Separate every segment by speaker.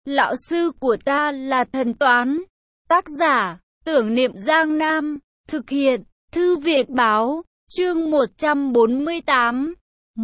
Speaker 1: Lão sư của ta là thần toán. Tác giả, Tưởng Niệm Giang Nam. Thực hiện, Thư viện Báo. Chương 148.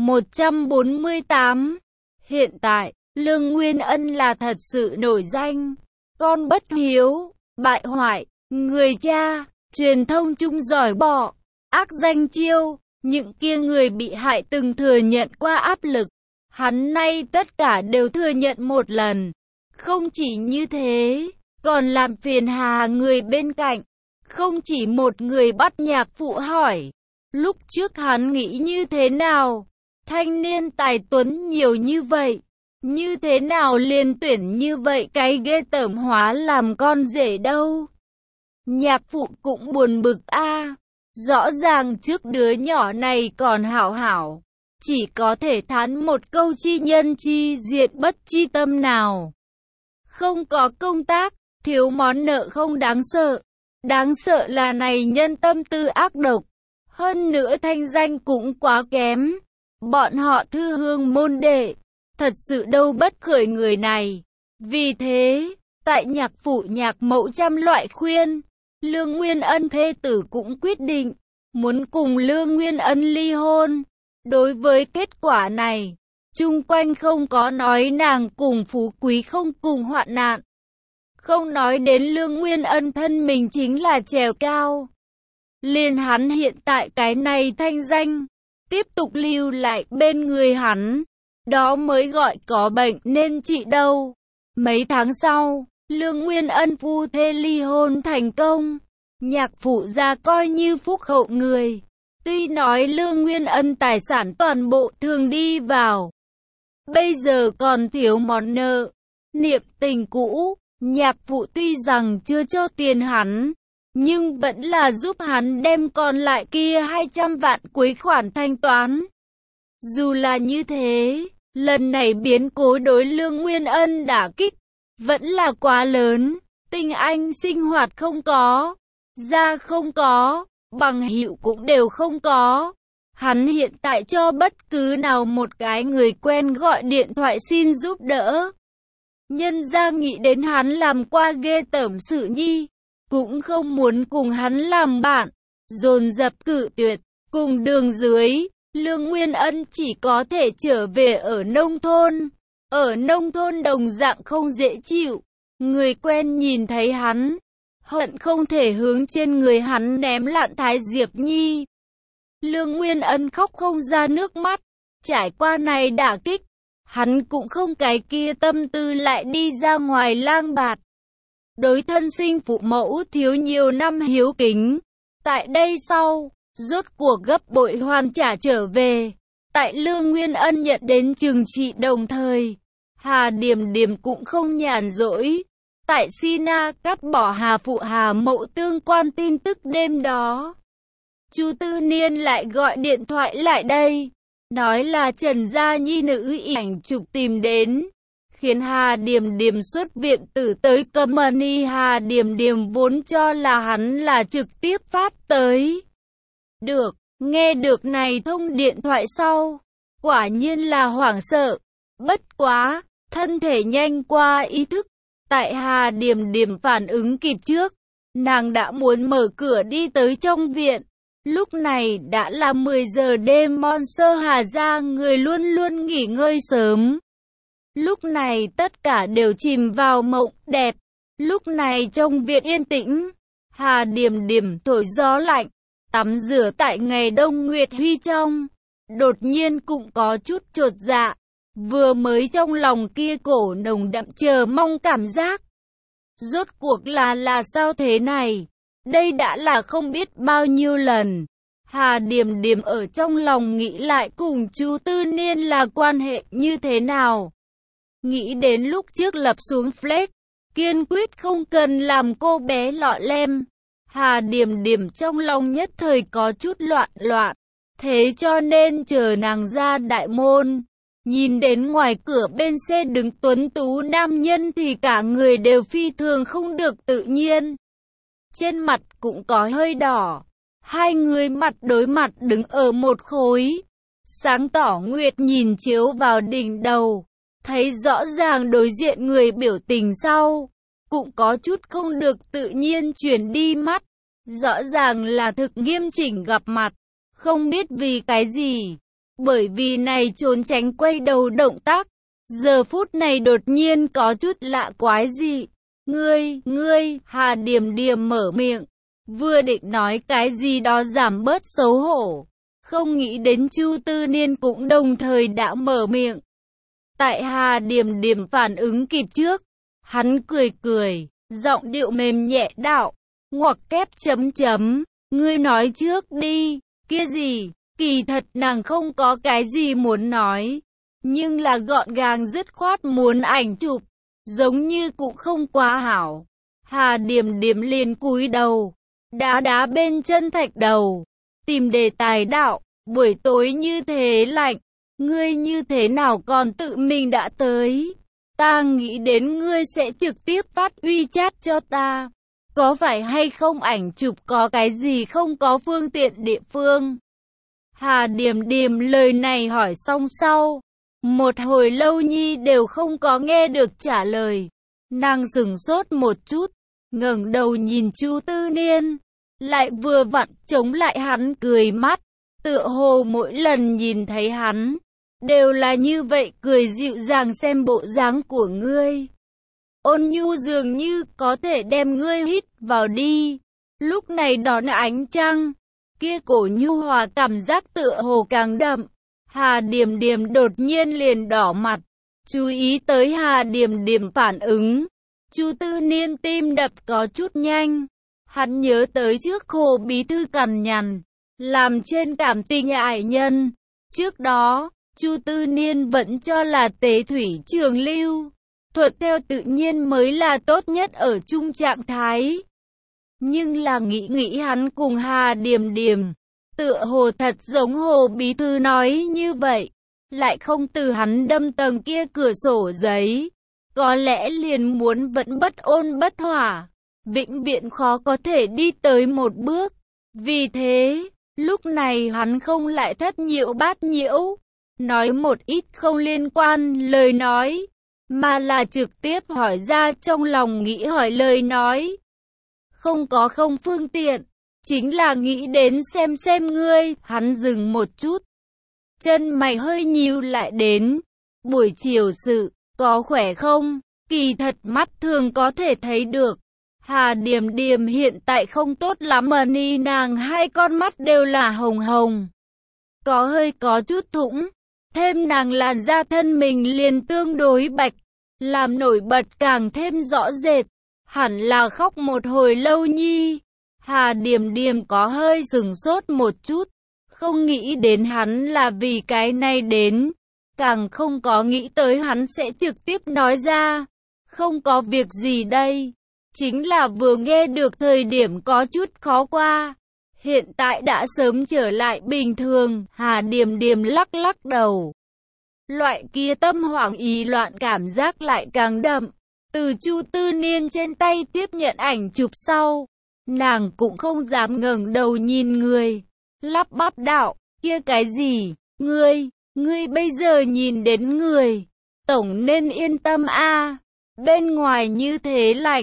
Speaker 1: 148. Hiện tại, Lương Nguyên Ân là thật sự nổi danh. Con bất hiếu, bại hoại, người cha, truyền thông chung giỏi bọ, ác danh chiêu. Những kia người bị hại từng thừa nhận qua áp lực. Hắn nay tất cả đều thừa nhận một lần. Không chỉ như thế, còn làm phiền hà người bên cạnh. Không chỉ một người bắt nhạc phụ hỏi. Lúc trước hắn nghĩ như thế nào? Thanh niên tài tuấn nhiều như vậy. Như thế nào liền tuyển như vậy cái ghê tởm hóa làm con rể đâu? Nhạc phụ cũng buồn bực a. Rõ ràng trước đứa nhỏ này còn hảo hảo. Chỉ có thể thán một câu chi nhân chi diện bất chi tâm nào. Không có công tác, thiếu món nợ không đáng sợ. Đáng sợ là này nhân tâm tư ác độc. Hơn nữa thanh danh cũng quá kém. Bọn họ thư hương môn đệ. Thật sự đâu bất khởi người này. Vì thế, tại nhạc phụ nhạc mẫu trăm loại khuyên, Lương Nguyên Ân thê tử cũng quyết định muốn cùng Lương Nguyên Ân ly hôn. Đối với kết quả này, chung quanh không có nói nàng cùng phú quý không cùng hoạn nạn. Không nói đến Lương Nguyên Ân thân mình chính là trèo cao. Liền hắn hiện tại cái này thanh danh, tiếp tục lưu lại bên người hắn, đó mới gọi có bệnh nên trị đâu. Mấy tháng sau, Lương Nguyên Ân phu thê ly hôn thành công. Nhạc phụ gia coi như phúc hậu người. Tuy nói Lương Nguyên Ân tài sản toàn bộ thường đi vào. Bây giờ còn thiếu món nợ. Niệm tình cũ, nhạc phụ tuy rằng chưa cho tiền hắn, nhưng vẫn là giúp hắn đem còn lại kia 200 vạn cuối khoản thanh toán. Dù là như thế, lần này biến cố đối Lương Nguyên Ân đả kích vẫn là quá lớn. Tình anh sinh hoạt không có, gia không có, bằng hữu cũng đều không có. Hắn hiện tại cho bất cứ nào một cái người quen gọi điện thoại xin giúp đỡ. Nhân ra nghĩ đến hắn làm qua ghê tởm sự nhi, cũng không muốn cùng hắn làm bạn, dồn dập cự tuyệt. Cùng đường dưới, Lương Nguyên Ân chỉ có thể trở về ở nông thôn. Ở nông thôn đồng dạng không dễ chịu. Người quen nhìn thấy hắn, hận không thể hướng trên người hắn ném lạn thái diệp nhi. Lương Nguyên Ân khóc không ra nước mắt. Trải qua này đả kích, hắn cũng không cái kia tâm tư lại đi ra ngoài lang bạt. Đối thân sinh phụ mẫu thiếu nhiều năm hiếu kính. Tại đây sau, rốt cuộc gấp bội hoàn trả trở về. Tại Lương Nguyên Ân nhận đến trừng trị đồng thời, Hà Điềm Điềm cũng không nhàn rỗi. Tại Sina cắt bỏ Hà phụ Hà mẫu tương quan tin tức đêm đó. Chu Tư Niên lại gọi điện thoại lại đây, nói là Trần gia nhi nữ ảnh chụp tìm đến, khiến Hà Điềm Điềm xuất viện tử tới company. Hà Điềm Điềm vốn cho là hắn là trực tiếp phát tới. Được, nghe được này thông điện thoại sau, quả nhiên là hoảng sợ. Bất quá, thân thể nhanh qua ý thức. Tại Hà Điềm Điềm phản ứng kịp trước, nàng đã muốn mở cửa đi tới trong viện. Lúc này đã là 10 giờ đêm. Monster Hà gia người luôn luôn nghỉ ngơi sớm. Lúc này tất cả đều chìm vào mộng đẹp. Lúc này trong viện yên tĩnh, Hà Điềm Điềm thổi gió lạnh, tắm rửa tại ngày đông nguyệt huy trong. Đột nhiên cũng có chút chột dạ. Vừa mới trong lòng kia cổ nồng đậm chờ mong cảm giác. Rốt cuộc là sao thế này? Đây đã là không biết bao nhiêu lần. Hà Điềm Điềm ở trong lòng nghĩ lại cùng Chu Tư Niên là quan hệ như thế nào. Nghĩ đến lúc trước lập xuống flex, kiên quyết không cần làm cô bé lọ lem. Hà Điềm Điềm trong lòng nhất thời có chút loạn loạn. Thế cho nên chờ nàng ra đại môn, nhìn đến ngoài cửa bên xe đứng tuấn tú nam nhân thì cả người đều phi thường không được tự nhiên. Trên mặt cũng có hơi đỏ. Hai người mặt đối mặt đứng ở một khối. Sáng tỏ nguyệt nhìn chiếu vào đỉnh đầu. thấy rõ ràng đối diện người biểu tình sau, cũng có chút không được tự nhiên chuyển đi mắt. Rõ ràng là thực nghiêm chỉnh gặp mặt, không biết vì cái gì. Bởi vì này trốn tránh quay đầu động tác, giờ phút này đột nhiên có chút lạ quái dị. Ngươi, Hà Điềm Điềm mở miệng, vừa định nói cái gì đó giảm bớt xấu hổ. Không nghĩ đến Chu Tư Niên cũng đồng thời đã mở miệng. Tại Hà Điềm Điềm phản ứng kịp trước, hắn cười, giọng điệu mềm nhẹ đạo, ngoặc kép chấm chấm, ngươi nói trước đi, kia gì, kỳ thật nàng không có cái gì muốn nói, nhưng là gọn gàng dứt khoát muốn ảnh chụp, giống như cũng không quá hảo. Hà Điềm Điềm liền cúi đầu, đá bên chân thạch đầu, tìm đề tài đạo, buổi tối như thế lạnh, ngươi như thế nào còn tự mình đã tới, ta nghĩ đến ngươi sẽ trực tiếp phát WeChat cho ta. Có phải hay không ảnh chụp có cái gì không có phương tiện địa phương? Hà Điềm Điềm lời này hỏi xong sau, một hồi lâu nhi đều không có nghe được trả lời. Nàng sửng sốt một chút, ngẩng đầu nhìn Chu Tư Niên, lại vừa vặn chống lại hắn cười mắt, tựa hồ mỗi lần nhìn thấy hắn, đều là như vậy cười dịu dàng xem bộ dáng của ngươi. Ôn nhu dường như có thể đem ngươi hít vào đi. Lúc này đón ánh trăng, kia cổ nhu hòa cảm giác tựa hồ càng đậm. Hà Điềm Điềm đột nhiên liền đỏ mặt, chú ý tới Hà Điềm Điềm phản ứng. Chu Tư Niên tim đập có chút nhanh. Hắn nhớ tới trước Hồ bí thư cằn nhằn, làm trên cảm tình ải nhân. Trước đó, Chu Tư Niên vẫn cho là Tế Thủy Trường Lưu, thuận theo tự nhiên mới là tốt nhất ở chung trạng thái. Nhưng là nghĩ hắn cùng Hà Điềm Điềm, tựa hồ thật giống Hồ bí thư nói như vậy, lại không từ hắn đâm tầng kia cửa sổ giấy, có lẽ liền muốn vẫn bất ôn bất hỏa, vĩnh viễn khó có thể đi tới một bước. Vì thế, lúc này hắn không lại thất nhiễu bát nhiễu, nói một ít không liên quan lời nói, mà là trực tiếp hỏi ra trong lòng nghĩ hỏi lời nói. Không phương tiện, chính là nghĩ đến xem ngươi. Hắn dừng một chút, chân mày hơi nhíu lại đến. Buổi chiều sự, có khỏe không? Kỳ thật mắt thường có thể thấy được. Hà Điềm Điềm hiện tại không tốt lắm mà ni nàng hai con mắt đều là hồng hồng, có chút thủng. Thêm nàng làn da thân mình liền tương đối bạch, làm nổi bật càng thêm rõ rệt. Hẳn là khóc một hồi lâu nhi. Hà Điềm Điềm có hơi sửng sốt một chút, không nghĩ đến hắn là vì cái này đến, càng không có nghĩ tới hắn sẽ trực tiếp nói ra. Không có việc gì đây, chính là vừa nghe được thời điểm có chút khó qua. Hiện tại đã sớm trở lại bình thường. Hà Điềm Điềm lắc đầu. Loại kia tâm hoảng ý loạn cảm giác lại càng đậm. Từ Chu Tư Niên trên tay tiếp nhận ảnh chụp sau, nàng cũng không dám ngẩng đầu nhìn người, lắp bắp đạo, kia cái gì, ngươi bây giờ nhìn đến người, tổng nên yên tâm a. Bên ngoài như thế lạnh,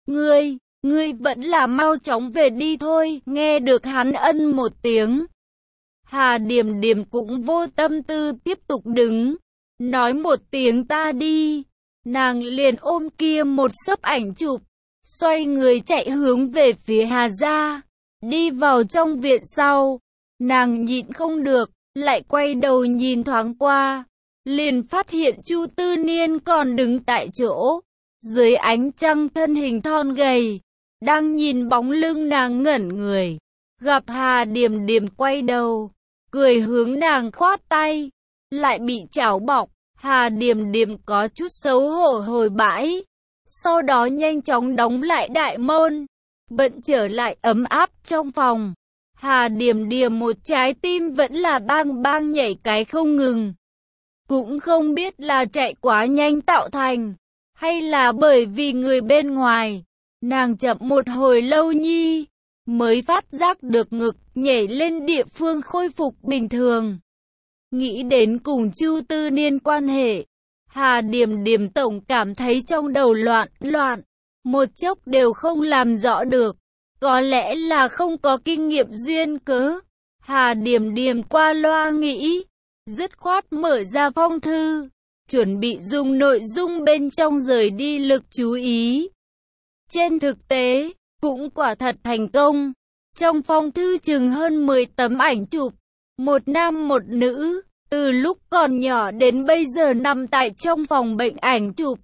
Speaker 1: ngươi vẫn là mau chóng về đi thôi. Nghe được hắn ân một tiếng, Hà Điềm Điềm cũng vô tâm tư tiếp tục đứng, nói một tiếng ta đi. Nàng liền ôm kia một xấp ảnh chụp, xoay người chạy hướng về phía Hà gia. Đi vào trong viện sau, nàng nhịn không được, lại quay đầu nhìn thoáng qua, liền phát hiện Chu Tư Niên còn đứng tại chỗ, dưới ánh trăng thân hình thon gầy, đang nhìn bóng lưng nàng ngẩn người. Gặp Hà Điềm Điềm quay đầu, cười hướng nàng khoát tay, lại bị chảo bọc. Hà Điềm Điềm có chút xấu hổ hồi bãi, sau đó nhanh chóng đóng lại đại môn, bận trở lại ấm áp trong phòng. Hà Điềm Điềm một trái tim vẫn là bang bang nhảy cái không ngừng. Cũng không biết là chạy quá nhanh tạo thành, hay là bởi vì người bên ngoài. Nàng chậm một hồi lâu nhi, mới phát giác được ngực nhảy lên địa phương khôi phục bình thường. Nghĩ đến cùng Chu Tư Niên quan hệ, Hà Điềm Điềm tổng cảm thấy trong đầu loạn loạn, một chốc đều không làm rõ được. Có lẽ là không có kinh nghiệm duyên cớ. Hà Điềm Điềm qua loa nghĩ, dứt khoát mở ra phong thư, chuẩn bị dùng nội dung bên trong rời đi lực chú ý. Trên thực tế, cũng quả thật thành công. Trong phong thư chừng hơn 10 tấm ảnh chụp, một nam một nữ, từ lúc còn nhỏ đến bây giờ nằm tại trong phòng bệnh ảnh chụp.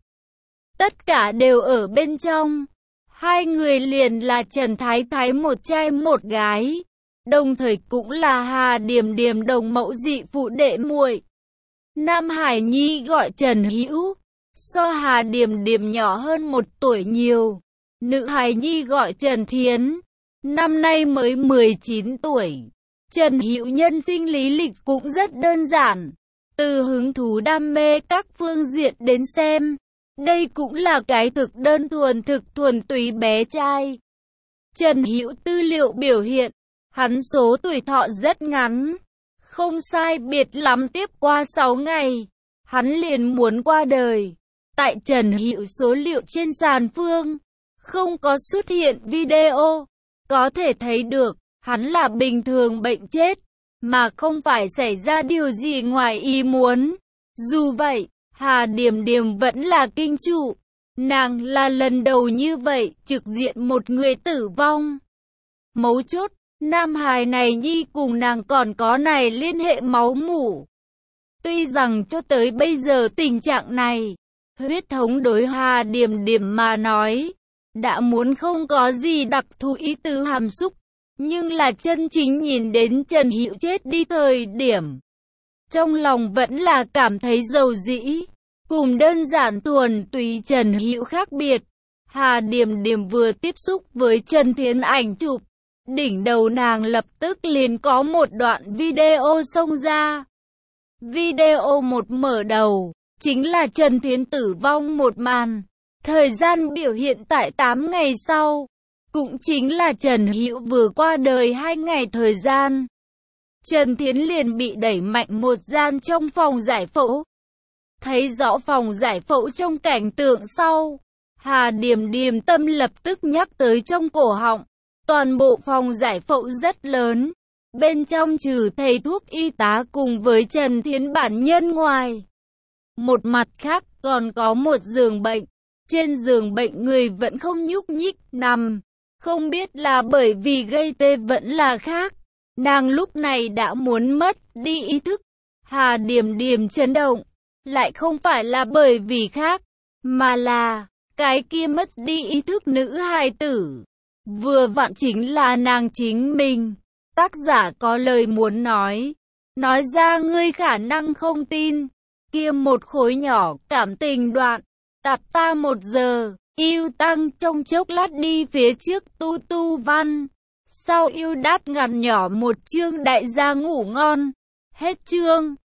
Speaker 1: Tất cả đều ở bên trong. Hai người liền là Trần Thái Thái một trai một gái, đồng thời cũng là Hà Điềm Điềm đồng mẫu dị phụ đệ muội. Nam Hải Nhi gọi Trần Hữu, so Hà Điềm Điềm nhỏ hơn 1 tuổi nhiều. Nữ Hải Nhi gọi Trần Thiến, năm nay mới 19 tuổi. Trần Hữu nhân sinh lý lịch cũng rất đơn giản, từ hứng thú đam mê các phương diện đến xem, đây cũng là cái thực đơn thuần thực thuần túy bé trai. Trần Hữu tư liệu biểu hiện, hắn số tuổi thọ rất ngắn, không sai biệt lắm tiếp qua 6 ngày, hắn liền muốn qua đời. Tại Trần Hữu số liệu trên sàn Phương, không có xuất hiện video, có thể thấy được, hắn là bình thường bệnh chết, mà không phải xảy ra điều gì ngoài ý muốn. Dù vậy, Hà Điềm Điềm vẫn là kinh trụ, nàng là lần đầu như vậy trực diện một người tử vong. Mấu chốt, Nam Hải này Nhi cùng nàng còn có này liên hệ máu mủ. Tuy rằng cho tới bây giờ tình trạng này, huyết thống đối Hà Điềm Điềm mà nói, đã muốn không có gì đặc thù ý tứ hàm xúc, nhưng là chân chính nhìn đến Trần Hữu chết đi thời điểm, trong lòng vẫn là cảm thấy dầu dĩ. Cùng đơn giản thuần túy Trần Hữu khác biệt, Hà Điềm Điềm vừa tiếp xúc với Trần Thiến ảnh chụp, đỉnh đầu nàng lập tức liền có một đoạn video xông ra. Video một mở đầu, chính là Trần Thiến tử vong một màn. Thời gian biểu hiện tại 8 ngày sau, cũng chính là Trần Hữu vừa qua đời 2 ngày thời gian. Trần Thiến liền bị đẩy mạnh một gian trong phòng giải phẫu. Thấy rõ phòng giải phẫu trong cảnh tượng sau, Hà Điềm Điềm tâm lập tức nhắc tới trong cổ họng. Toàn bộ phòng giải phẫu rất lớn, bên trong trừ thầy thuốc y tá cùng với Trần Thiến bản nhân ngoài. Một mặt khác còn có một giường bệnh, trên giường bệnh người vẫn không nhúc nhích nằm, không biết là bởi vì gây tê vẫn là khác. Nàng lúc này đã muốn mất đi ý thức. Hà Điềm Điềm chấn động, lại không phải là bởi vì khác, mà là cái kia mất đi ý thức nữ hài tử. Vừa vặn chính là nàng chính mình. Tác giả có lời muốn nói ra ngươi khả năng không tin. Kia một khối nhỏ cảm tình đoạn, tập ta 1 giờ, yêu tăng trong chốc lát đi phía trước tu tu văn. Sau yêu đát ngắn nhỏ một chương đại gia ngủ ngon. Hết chương.